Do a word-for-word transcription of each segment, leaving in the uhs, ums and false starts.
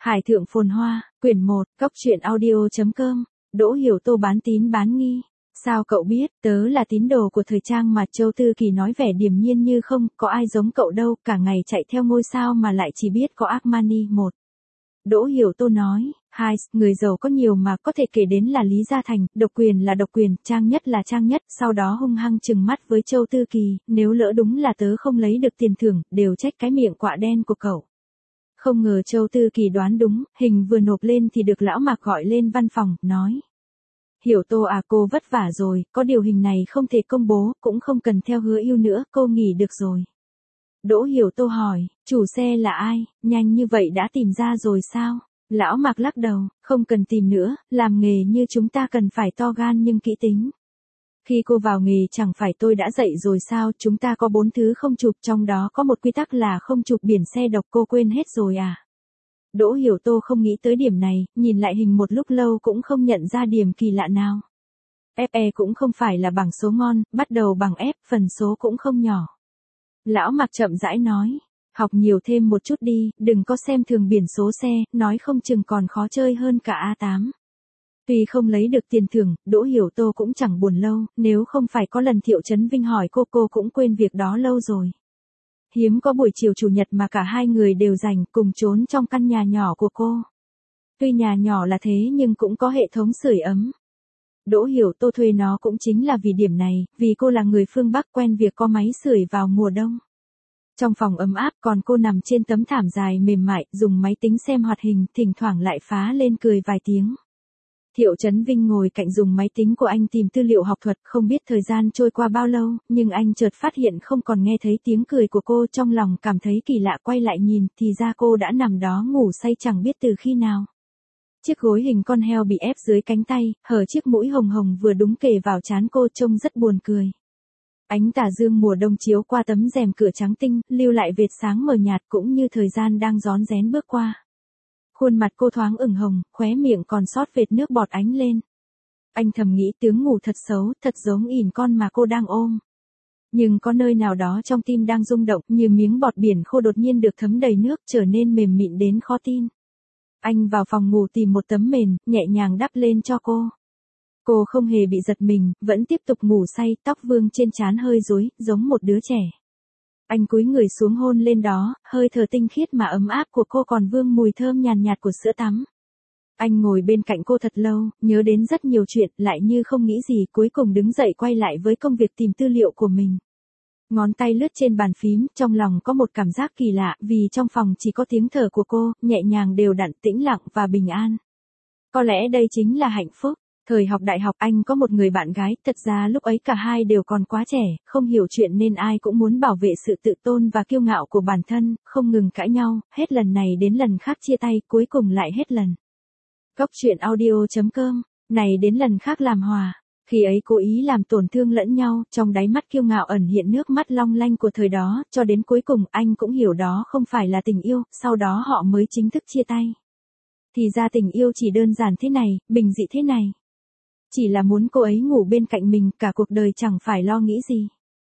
Hải thượng phồn hoa, quyển một, cóc truyện audio chấm com, Đỗ Hiểu Tô bán tín bán nghi. Sao cậu biết, tớ là tín đồ của thời trang mà. Châu Tư Kỳ nói vẻ điềm nhiên như không, có ai giống cậu đâu, cả ngày chạy theo ngôi sao mà lại chỉ biết có Armani. Một. Đỗ Hiểu Tô nói, hai, người giàu có nhiều mà, có thể kể đến là Lý Gia Thành, độc quyền là độc quyền, trang nhất là trang nhất. Sau đó hung hăng trừng mắt với Châu Tư Kỳ, nếu lỡ đúng là tớ không lấy được tiền thưởng, đều trách cái miệng quạ đen của cậu. Không ngờ Châu Tư Kỳ đoán đúng, hình vừa nộp lên thì được lão Mạc gọi lên văn phòng, nói. Hiểu Tô à, cô vất vả rồi, có điều hình này không thể công bố, cũng không cần theo hứa yêu nữa, cô nghỉ được rồi. Đỗ Hiểu Tô hỏi, chủ xe là ai, nhanh như vậy đã tìm ra rồi sao? Lão Mạc lắc đầu, không cần tìm nữa, làm nghề như chúng ta cần phải to gan nhưng kỹ tính. Khi cô vào nghề chẳng phải tôi đã dạy rồi sao, chúng ta có bốn thứ không chụp, trong đó có một quy tắc là không chụp biển xe độc, cô quên hết rồi à? Đỗ Hiểu Tô không nghĩ tới điểm này, nhìn lại hình một lúc lâu cũng không nhận ra điểm kỳ lạ nào. ép e cũng không phải là bảng số ngon, bắt đầu bằng F, phần số cũng không nhỏ. Lão Mạc chậm rãi nói, học nhiều thêm một chút đi, đừng có xem thường biển số xe, nói không chừng còn khó chơi hơn cả A tám. Tuy không lấy được tiền thưởng, Đỗ Hiểu Tô cũng chẳng buồn lâu, nếu không phải có lần Thiệu Chấn Vinh hỏi cô, cô cũng quên việc đó lâu rồi. Hiếm có buổi chiều chủ nhật mà cả hai người đều rảnh, cùng trốn trong căn nhà nhỏ của cô. Tuy nhà nhỏ là thế nhưng cũng có hệ thống sưởi ấm. Đỗ Hiểu Tô thuê nó cũng chính là vì điểm này, vì cô là người phương Bắc quen việc có máy sưởi vào mùa đông. Trong phòng ấm áp, còn cô nằm trên tấm thảm dài mềm mại, dùng máy tính xem hoạt hình, thỉnh thoảng lại phá lên cười vài tiếng. Thiệu Chấn Vinh ngồi cạnh dùng máy tính của anh tìm tư liệu học thuật, không biết thời gian trôi qua bao lâu, nhưng anh chợt phát hiện không còn nghe thấy tiếng cười của cô, trong lòng cảm thấy kỳ lạ, quay lại nhìn, thì ra cô đã nằm đó ngủ say chẳng biết từ khi nào. Chiếc gối hình con heo bị ép dưới cánh tay, hở chiếc mũi hồng hồng vừa đúng kề vào trán cô, trông rất buồn cười. Ánh tà dương mùa đông chiếu qua tấm rèm cửa trắng tinh, lưu lại vệt sáng mờ nhạt, cũng như thời gian đang rón rén bước qua. Khuôn mặt cô thoáng ửng hồng, khóe miệng còn sót vệt nước bọt ánh lên. Anh thầm nghĩ tướng ngủ thật xấu, thật giống ỉn con mà cô đang ôm. Nhưng có nơi nào đó trong tim đang rung động, như miếng bọt biển khô đột nhiên được thấm đầy nước, trở nên mềm mịn đến khó tin. Anh vào phòng ngủ tìm một tấm mền, nhẹ nhàng đắp lên cho cô. Cô không hề bị giật mình, vẫn tiếp tục ngủ say, tóc vương trên trán hơi rối, giống một đứa trẻ. Anh cúi người xuống hôn lên đó, hơi thở tinh khiết mà ấm áp của cô còn vương mùi thơm nhàn nhạt của sữa tắm. Anh ngồi bên cạnh cô thật lâu, nhớ đến rất nhiều chuyện, lại như không nghĩ gì, cuối cùng đứng dậy quay lại với công việc tìm tư liệu của mình. Ngón tay lướt trên bàn phím, trong lòng có một cảm giác kỳ lạ, vì trong phòng chỉ có tiếng thở của cô, nhẹ nhàng đều đặn, tĩnh lặng và bình an. Có lẽ đây chính là hạnh phúc. Thời học đại học anh có một người bạn gái, thật ra lúc ấy cả hai đều còn quá trẻ, không hiểu chuyện nên ai cũng muốn bảo vệ sự tự tôn và kiêu ngạo của bản thân, không ngừng cãi nhau, hết lần này đến lần khác chia tay, cuối cùng lại hết lần. Cóc truyện audio chấm com, này đến lần khác làm hòa. Khi ấy cố ý làm tổn thương lẫn nhau, trong đáy mắt kiêu ngạo ẩn hiện nước mắt long lanh của thời đó, cho đến cuối cùng anh cũng hiểu đó không phải là tình yêu, sau đó họ mới chính thức chia tay. Thì ra tình yêu chỉ đơn giản thế này, bình dị thế này. Chỉ là muốn cô ấy ngủ bên cạnh mình, cả cuộc đời chẳng phải lo nghĩ gì.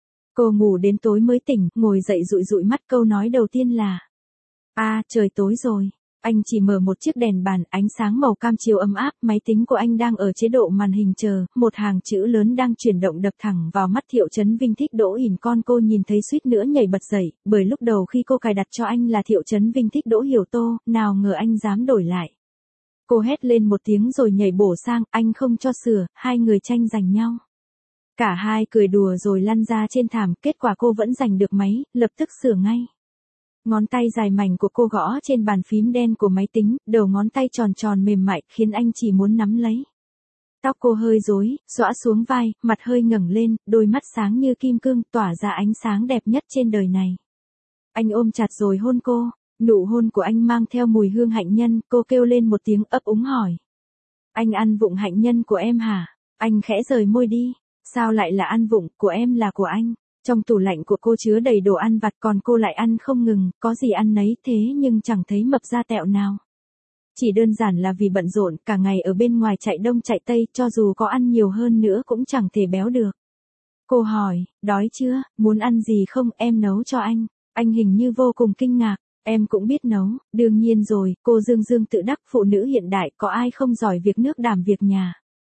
Cô ngủ đến tối mới tỉnh, ngồi dậy dụi dụi mắt, câu nói đầu tiên là: "A, trời tối rồi." Anh chỉ mở một chiếc đèn bàn, ánh sáng màu cam chiều ấm áp, máy tính của anh đang ở chế độ màn hình chờ, một hàng chữ lớn đang chuyển động đập thẳng vào mắt. Thiệu Chấn Vinh thích Đỗ ỉn con, cô nhìn thấy suýt nữa nhảy bật dậy, bởi lúc đầu khi cô cài đặt cho anh là Thiệu Chấn Vinh thích Đỗ Hiểu Tô, nào ngờ anh dám đổi lại. Cô hét lên một tiếng rồi nhảy bổ sang, anh không cho sửa, hai người tranh giành nhau. Cả hai cười đùa rồi lăn ra trên thảm, kết quả cô vẫn giành được máy, lập tức sửa ngay. Ngón tay dài mảnh của cô gõ trên bàn phím đen của máy tính, đầu ngón tay tròn tròn mềm mại, khiến anh chỉ muốn nắm lấy. Tóc cô hơi rối, xõa xuống vai, mặt hơi ngẩng lên, đôi mắt sáng như kim cương, tỏa ra ánh sáng đẹp nhất trên đời này. Anh ôm chặt rồi hôn cô. Nụ hôn của anh mang theo mùi hương hạnh nhân, cô kêu lên một tiếng ấp úng hỏi. Anh ăn vụng hạnh nhân của em hả? Anh khẽ rời môi đi. Sao lại là ăn vụng, của em là của anh. Trong tủ lạnh của cô chứa đầy đồ ăn vặt, còn cô lại ăn không ngừng, có gì ăn nấy, thế nhưng chẳng thấy mập ra tẹo nào. Chỉ đơn giản là vì bận rộn, cả ngày ở bên ngoài chạy đông chạy tây, cho dù có ăn nhiều hơn nữa cũng chẳng thể béo được. Cô hỏi, đói chưa, muốn ăn gì không, em nấu cho anh. Anh hình như vô cùng kinh ngạc. Em cũng biết nấu, đương nhiên rồi, cô dương dương tự đắc, phụ nữ hiện đại có ai không giỏi việc nước đảm việc nhà.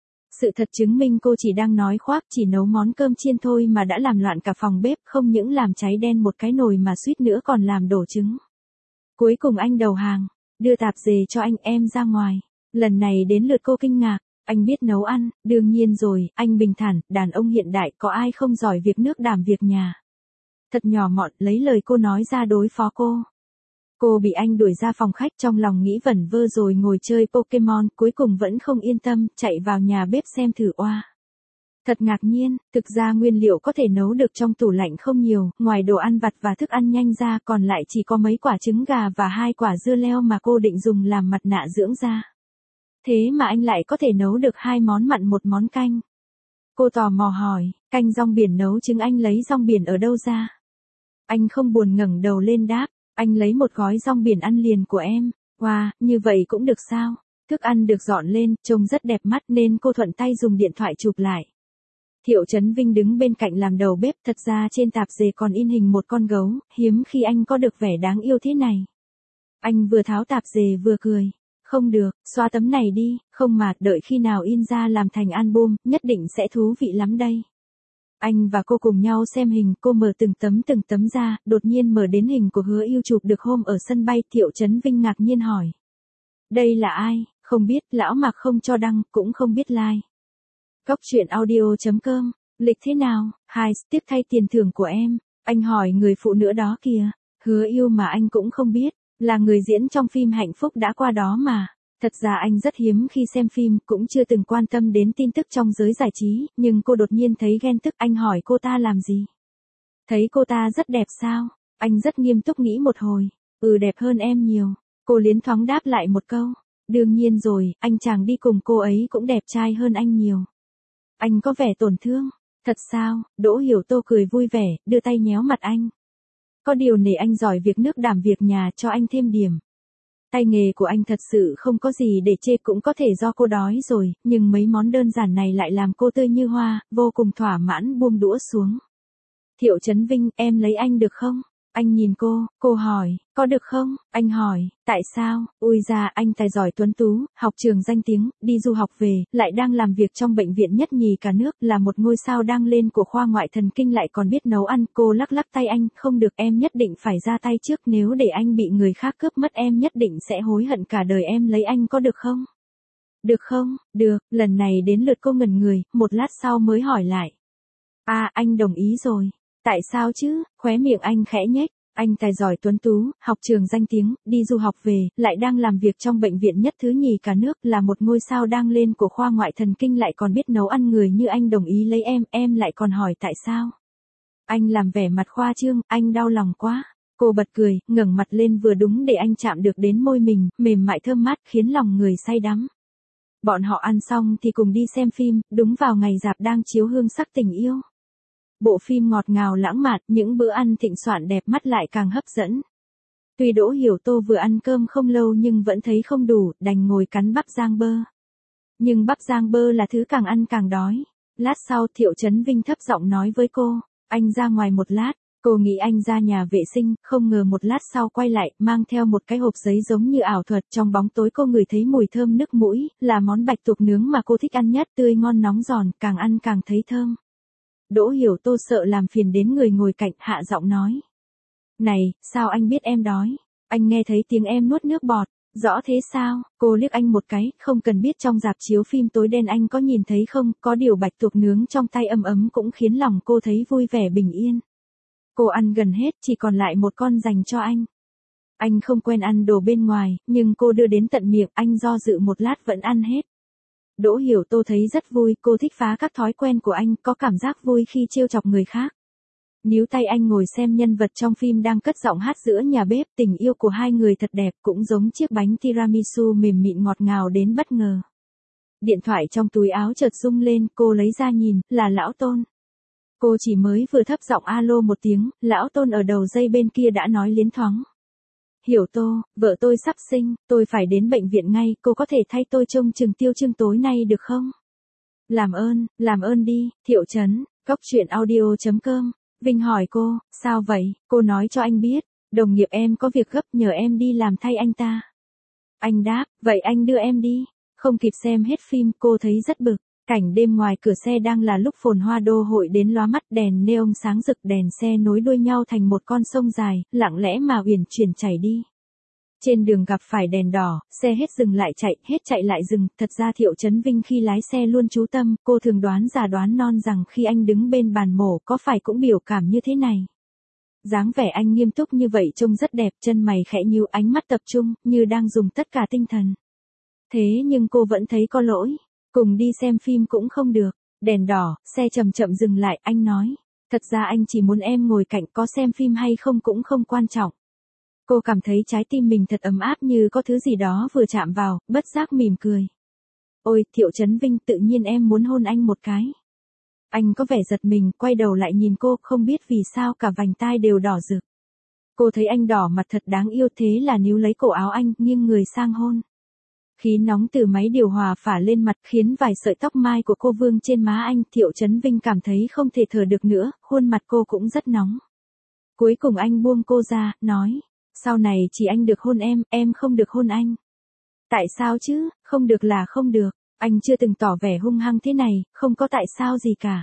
Sự thật chứng minh cô chỉ đang nói khoác, chỉ nấu món cơm chiên thôi mà đã làm loạn cả phòng bếp, không những làm cháy đen một cái nồi mà suýt nữa còn làm đổ trứng. Cuối cùng anh đầu hàng, đưa tạp dề cho anh, em ra ngoài. Lần này đến lượt cô kinh ngạc, anh biết nấu ăn, đương nhiên rồi, anh bình thản, đàn ông hiện đại có ai không giỏi việc nước đảm việc nhà. Thật nhỏ mọn, lấy lời cô nói ra đối phó cô. Cô bị anh đuổi ra phòng khách, trong lòng nghĩ vẩn vơ rồi ngồi chơi Pokemon, cuối cùng vẫn không yên tâm, chạy vào nhà bếp xem thử oa. Thật ngạc nhiên, thực ra nguyên liệu có thể nấu được trong tủ lạnh không nhiều, ngoài đồ ăn vặt và thức ăn nhanh ra còn lại chỉ có mấy quả trứng gà và hai quả dưa leo mà cô định dùng làm mặt nạ dưỡng da. Thế mà anh lại có thể nấu được hai món mặn một món canh. Cô tò mò hỏi, canh rong biển nấu trứng anh lấy rong biển ở đâu ra? Anh không buồn ngẩng đầu lên đáp, anh lấy một gói rong biển ăn liền của em. Wow, như vậy cũng được sao? Thức ăn được dọn lên, trông rất đẹp mắt nên cô thuận tay dùng điện thoại chụp lại. Thiệu Chấn Vinh đứng bên cạnh làm đầu bếp, thật ra trên tạp dề còn in hình một con gấu, hiếm khi anh có được vẻ đáng yêu thế này. Anh vừa tháo tạp dề vừa cười. Không được, xóa tấm này đi, không mà, đợi khi nào in ra làm thành album, nhất định sẽ thú vị lắm đây. Anh và cô cùng nhau xem hình, cô mở từng tấm từng tấm ra, đột nhiên mở đến hình của Hứa Yêu chụp được hôm ở sân bay, Thiệu Chấn Vinh ngạc nhiên hỏi. Đây là ai? Không biết, lão Mạc không cho đăng, cũng không biết like. Cóc truyện audio chấm com, lịch thế nào? Hai, tiếp thay tiền thưởng của em. Anh hỏi người phụ nữ đó kìa, Hứa Yêu mà anh cũng không biết, là người diễn trong phim Hạnh Phúc đã qua đó mà. Thật ra anh rất hiếm khi xem phim, cũng chưa từng quan tâm đến tin tức trong giới giải trí, nhưng cô đột nhiên thấy ghen tức, anh hỏi cô ta làm gì? Thấy cô ta rất đẹp sao? Anh rất nghiêm túc nghĩ một hồi, ừ đẹp hơn em nhiều. Cô liến thoáng đáp lại một câu, đương nhiên rồi, anh chàng đi cùng cô ấy cũng đẹp trai hơn anh nhiều. Anh có vẻ tổn thương, thật sao? Đỗ Hiểu Tô cười vui vẻ, đưa tay nhéo mặt anh. Có điều nể anh giỏi việc nước đảm việc nhà cho anh thêm điểm. Tay nghề của anh thật sự không có gì để chê, cũng có thể do cô đói rồi, nhưng mấy món đơn giản này lại làm cô tươi như hoa, vô cùng thỏa mãn buông đũa xuống. Thiệu Chấn Vinh, em lấy anh được không? Anh nhìn cô, cô hỏi, có được không? Anh hỏi, tại sao? Ui da, anh tài giỏi tuấn tú, học trường danh tiếng, đi du học về, lại đang làm việc trong bệnh viện nhất nhì cả nước, là một ngôi sao đang lên của khoa ngoại thần kinh, lại còn biết nấu ăn. Cô lắc lắc tay anh, không được, em nhất định phải ra tay trước, nếu để anh bị người khác cướp mất em nhất định sẽ hối hận cả đời, em lấy anh có được không? Được không? Được, lần này đến lượt cô ngẩn người, một lát sau mới hỏi lại. À, anh đồng ý rồi. Tại sao chứ? Khóe miệng anh khẽ nhếch. Anh tài giỏi tuấn tú, học trường danh tiếng, đi du học về, lại đang làm việc trong bệnh viện nhất thứ nhì cả nước, là một ngôi sao đang lên của khoa ngoại thần kinh, lại còn biết nấu ăn, người như anh đồng ý lấy em, em lại còn hỏi tại sao? Anh làm vẻ mặt khoa trương, anh đau lòng quá. Cô bật cười, ngẩng mặt lên vừa đúng để anh chạm được đến môi mình, mềm mại thơm mát khiến lòng người say đắm. Bọn họ ăn xong thì cùng đi xem phim, đúng vào ngày rạp đang chiếu Hương Sắc Tình Yêu. Bộ phim ngọt ngào lãng mạn, những bữa ăn thịnh soạn đẹp mắt lại càng hấp dẫn. Tuy Đỗ Hiểu Tô vừa ăn cơm không lâu nhưng vẫn thấy không đủ, đành ngồi cắn bắp rang bơ. Nhưng bắp rang bơ là thứ càng ăn càng đói. Lát sau Thiệu Chấn Vinh thấp giọng nói với cô, anh ra ngoài một lát. Cô nghĩ anh ra nhà vệ sinh, không ngờ một lát sau quay lại, mang theo một cái hộp giấy giống như ảo thuật. Trong bóng tối cô ngửi thấy mùi thơm nức mũi, là món bạch tuộc nướng mà cô thích ăn nhất, tươi ngon nóng giòn, càng ăn càng thấy thơm. Đỗ Hiểu Tô sợ làm phiền đến người ngồi cạnh, hạ giọng nói. Này, sao anh biết em đói? Anh nghe thấy tiếng em nuốt nước bọt. Rõ thế sao? Cô liếc anh một cái, không cần biết trong rạp chiếu phim tối đen anh có nhìn thấy không, có điều bạch tuộc nướng trong tay ấm ấm cũng khiến lòng cô thấy vui vẻ bình yên. Cô ăn gần hết, chỉ còn lại một con dành cho anh. Anh không quen ăn đồ bên ngoài, nhưng cô đưa đến tận miệng, anh do dự một lát vẫn ăn hết. Đỗ Hiểu Tô thấy rất vui, cô thích phá các thói quen của anh, có cảm giác vui khi trêu chọc người khác. Níu tay anh ngồi xem nhân vật trong phim đang cất giọng hát giữa nhà bếp, tình yêu của hai người thật đẹp, cũng giống chiếc bánh tiramisu mềm mịn ngọt ngào đến bất ngờ. Điện thoại trong túi áo chợt rung lên, cô lấy ra nhìn, là Lão Tôn. Cô chỉ mới vừa thấp giọng alo một tiếng, Lão Tôn ở đầu dây bên kia đã nói liến thoáng. Hiểu Tô, vợ tôi sắp sinh, tôi phải đến bệnh viện ngay, cô có thể thay tôi trông chừng Tiêu Trương tối nay được không? Làm ơn, làm ơn đi, Thiệu Chấn, cóc truyện audio chấm com. Vinh hỏi cô, sao vậy? Cô nói cho anh biết. Đồng nghiệp em có việc gấp nhờ em đi làm thay anh ta. Anh đáp, vậy anh đưa em đi. Không kịp xem hết phim, cô thấy rất bực. Cảnh đêm ngoài cửa xe đang là lúc phồn hoa đô hội đến lóa mắt, đèn neon sáng rực, đèn xe nối đuôi nhau thành một con sông dài, lặng lẽ mà uyển chuyển chảy đi. Trên đường gặp phải đèn đỏ, xe hết dừng lại chạy, hết chạy lại dừng. Thật ra Thiệu Chấn Vinh khi lái xe luôn chú tâm, cô thường đoán già đoán non rằng khi anh đứng bên bàn mổ có phải cũng biểu cảm như thế này. Dáng vẻ anh nghiêm túc như vậy trông rất đẹp, chân mày khẽ nhíu, ánh mắt tập trung, như đang dùng tất cả tinh thần. Thế nhưng cô vẫn thấy có lỗi. Cùng đi xem phim cũng không được. Đèn đỏ, xe chậm chậm dừng lại, anh nói. Thật ra anh chỉ muốn em ngồi cạnh, có xem phim hay không cũng không quan trọng. Cô cảm thấy trái tim mình thật ấm áp, như có thứ gì đó vừa chạm vào, bất giác mỉm cười. Ôi, Thiệu Chấn Vinh, tự nhiên em muốn hôn anh một cái. Anh có vẻ giật mình, quay đầu lại nhìn cô, không biết vì sao cả vành tai đều đỏ rực. Cô thấy anh đỏ mặt thật đáng yêu, thế là níu lấy cổ áo anh, nghiêng người sang hôn. Khí nóng từ máy điều hòa phả lên mặt khiến vài sợi tóc mai của cô vương trên má anh. Thiệu Chấn Vinh cảm thấy không thể thở được nữa, khuôn mặt cô cũng rất nóng. Cuối cùng anh buông cô ra, nói. Sau này chỉ anh được hôn em, em không được hôn anh. Tại sao chứ, không được là không được. Anh chưa từng tỏ vẻ hung hăng thế này, không có tại sao gì cả.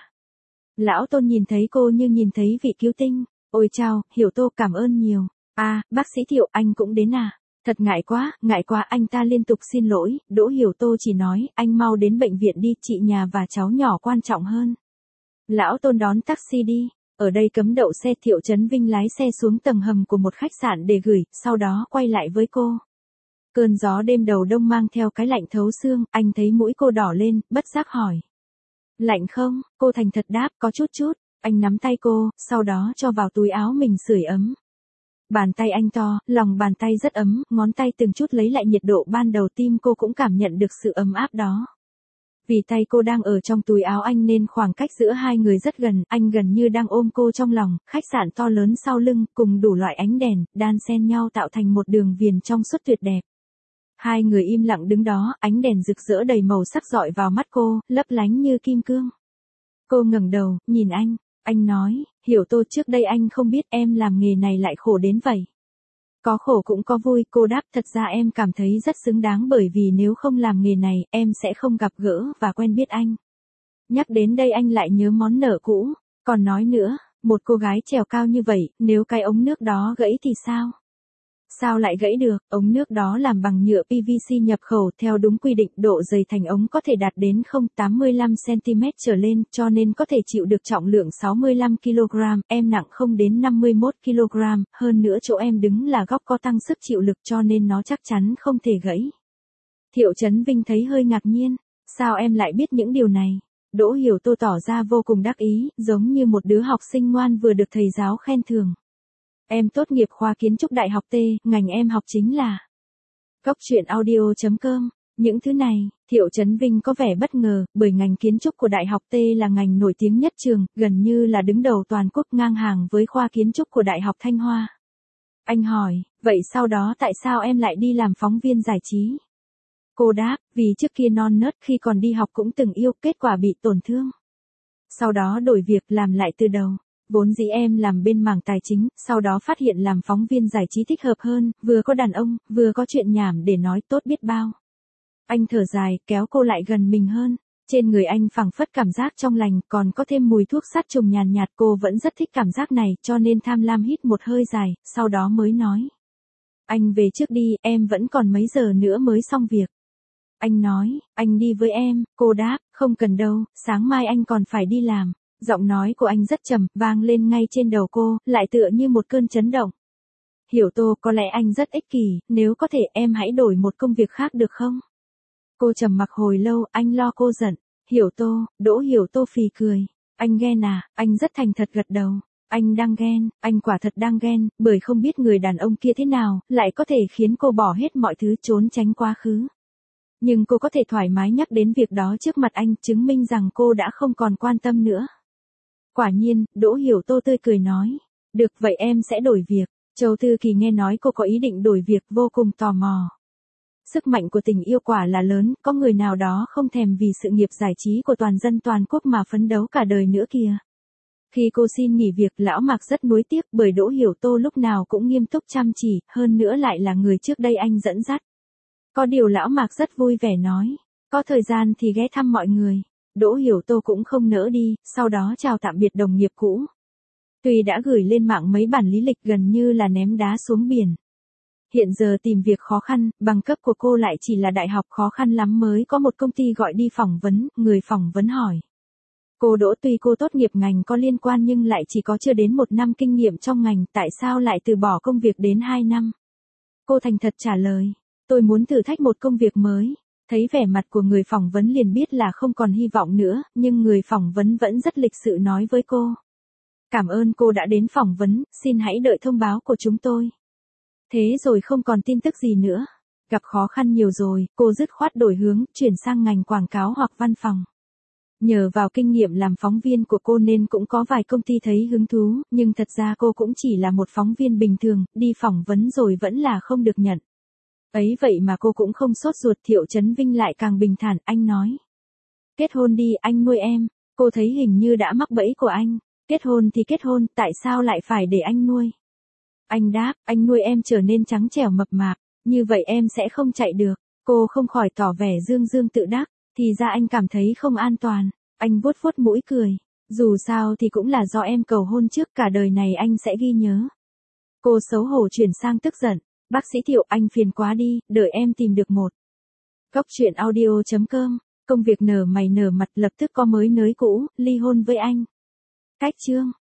Lão Tôn nhìn thấy cô như nhìn thấy vị cứu tinh. Ôi chao, Hiểu Tô, cảm ơn nhiều. À, bác sĩ Thiệu, anh cũng đến à? Thật ngại quá, ngại quá. Anh ta liên tục xin lỗi. Đỗ Hiểu Tô chỉ nói, anh mau đến bệnh viện đi, chị nhà và cháu nhỏ quan trọng hơn. Lão Tôn đón taxi đi. Ở đây cấm đậu xe. Thiệu Chấn Vinh lái xe xuống tầng hầm của một khách sạn để gửi, sau đó quay lại với cô. Cơn gió đêm đầu đông mang theo cái lạnh thấu xương, anh thấy mũi cô đỏ lên, bất giác hỏi. Lạnh không? Cô thành thật đáp, có chút chút. Anh nắm tay cô, sau đó cho vào túi áo mình sưởi ấm. Bàn tay anh to, lòng bàn tay rất ấm, ngón tay từng chút lấy lại nhiệt độ ban đầu, tim cô cũng cảm nhận được sự ấm áp đó. Vì tay cô đang ở trong túi áo anh nên khoảng cách giữa hai người rất gần, anh gần như đang ôm cô trong lòng. Khách sạn to lớn sau lưng, cùng đủ loại ánh đèn, đan xen nhau tạo thành một đường viền trong suốt tuyệt đẹp. Hai người im lặng đứng đó, ánh đèn rực rỡ đầy màu sắc dọi vào mắt cô, lấp lánh như kim cương. Cô ngẩng đầu, nhìn anh, anh nói, Hiểu Tô, trước đây anh không biết em làm nghề này lại khổ đến vậy. Có khổ cũng có vui, cô đáp, thật ra em cảm thấy rất xứng đáng, bởi vì nếu không làm nghề này, em sẽ không gặp gỡ và quen biết anh. Nhắc đến đây anh lại nhớ món nợ cũ, còn nói nữa, một cô gái trèo cao như vậy, nếu cái ống nước đó gãy thì sao? Sao lại gãy được? Ống nước đó làm bằng nhựa pê vê xê nhập khẩu, theo đúng quy định, độ dày thành ống có thể đạt đến không phẩy tám mươi lăm xăng-ti-mét trở lên, cho nên có thể chịu được trọng lượng sáu mươi lăm ki lô gam, em nặng không đến năm mươi mốt ki lô gam, hơn nữa chỗ em đứng là góc có tăng sức chịu lực cho nên nó chắc chắn không thể gãy. Thiệu Chấn Vinh thấy hơi ngạc nhiên, sao em lại biết những điều này? Đỗ Hiểu Tô tỏ ra vô cùng đắc ý, giống như một đứa học sinh ngoan vừa được thầy giáo khen thưởng. Em tốt nghiệp khoa kiến trúc Đại học T, ngành em học chính là Cóc truyện audio chấm com. Những thứ này, Thiệu Chấn Vinh có vẻ bất ngờ, bởi ngành kiến trúc của Đại học T là ngành nổi tiếng nhất trường, gần như là đứng đầu toàn quốc, ngang hàng với khoa kiến trúc của Đại học Thanh Hoa. Anh hỏi, vậy sau đó tại sao em lại đi làm phóng viên giải trí? Cô đáp, vì trước kia non nớt, khi còn đi học cũng từng yêu, kết quả bị tổn thương. Sau đó đổi việc, làm lại từ đầu. Vốn dĩ em làm bên mảng tài chính, sau đó phát hiện làm phóng viên giải trí thích hợp hơn, vừa có đàn ông, vừa có chuyện nhảm để nói, tốt biết bao. Anh thở dài, kéo cô lại gần mình hơn. Trên người anh phảng phất cảm giác trong lành, còn có thêm mùi thuốc sát trùng nhàn nhạt, cô vẫn rất thích cảm giác này, cho nên tham lam hít một hơi dài, sau đó mới nói. Anh về trước đi, em vẫn còn mấy giờ nữa mới xong việc. Anh nói, anh đi với em, cô đáp, không cần đâu, sáng mai anh còn phải đi làm. Giọng nói của anh rất trầm, vang lên ngay trên đầu cô, lại tựa như một cơn chấn động. Hiểu Tô, có lẽ anh rất ích kỷ, nếu có thể em hãy đổi một công việc khác được không? Cô trầm mặc hồi lâu, anh lo cô giận. Hiểu Tô, Đỗ Hiểu Tô phì cười. Anh ghen à? Anh rất thành thật gật đầu. Anh đang ghen, anh quả thật đang ghen, bởi không biết người đàn ông kia thế nào, lại có thể khiến cô bỏ hết mọi thứ trốn tránh quá khứ. Nhưng cô có thể thoải mái nhắc đến việc đó trước mặt anh, chứng minh rằng cô đã không còn quan tâm nữa. Quả nhiên, Đỗ Hiểu Tô tươi cười nói. Được, vậy em sẽ đổi việc. Châu Thư Kỳ nghe nói cô có ý định đổi việc, vô cùng tò mò. Sức mạnh của tình yêu quả là lớn, có người nào đó không thèm vì sự nghiệp giải trí của toàn dân toàn quốc mà phấn đấu cả đời nữa kìa. Khi cô xin nghỉ việc, lão Mạc rất nuối tiếc bởi Đỗ Hiểu Tô lúc nào cũng nghiêm túc chăm chỉ, hơn nữa lại là người trước đây anh dẫn dắt. Có điều lão Mạc rất vui vẻ nói, có thời gian thì ghé thăm mọi người. Đỗ Hiểu Tô cũng không nỡ đi, sau đó chào tạm biệt đồng nghiệp cũ. Tuy đã gửi lên mạng mấy bản lý lịch gần như là ném đá xuống biển. Hiện giờ tìm việc khó khăn, bằng cấp của cô lại chỉ là đại học, khó khăn lắm mới có một công ty gọi đi phỏng vấn, người phỏng vấn hỏi. Cô Đỗ tuy cô tốt nghiệp ngành có liên quan nhưng lại chỉ có chưa đến một năm kinh nghiệm trong ngành, tại sao lại từ bỏ công việc đến hai năm? Cô thành thật trả lời, tôi muốn thử thách một công việc mới. Thấy vẻ mặt của người phỏng vấn liền biết là không còn hy vọng nữa, nhưng người phỏng vấn vẫn rất lịch sự nói với cô. Cảm ơn cô đã đến phỏng vấn, xin hãy đợi thông báo của chúng tôi. Thế rồi không còn tin tức gì nữa. Gặp khó khăn nhiều rồi, cô dứt khoát đổi hướng, chuyển sang ngành quảng cáo hoặc văn phòng. Nhờ vào kinh nghiệm làm phóng viên của cô nên cũng có vài công ty thấy hứng thú, nhưng thật ra cô cũng chỉ là một phóng viên bình thường, đi phỏng vấn rồi vẫn là không được nhận. Ấy vậy mà cô cũng không sốt ruột. Thiệu Chấn Vinh lại càng bình thản, anh nói. Kết hôn đi, anh nuôi em. Cô thấy hình như đã mắc bẫy của anh. Kết hôn thì kết hôn, tại sao lại phải để anh nuôi? Anh đáp, anh nuôi em trở nên trắng trẻo mập mạp, như vậy em sẽ không chạy được. Cô không khỏi tỏ vẻ dương dương tự đắc, thì ra anh cảm thấy không an toàn. Anh vuốt vuốt mũi cười, dù sao thì cũng là do em cầu hôn trước, cả đời này anh sẽ ghi nhớ. Cô xấu hổ chuyển sang tức giận, bác sĩ Thiệu, anh phiền quá đi, đợi em tìm được một. Góc truyện audio chấm com, công việc nở mày nở mặt, lập tức có mới nới cũ, ly hôn với anh. Cách chương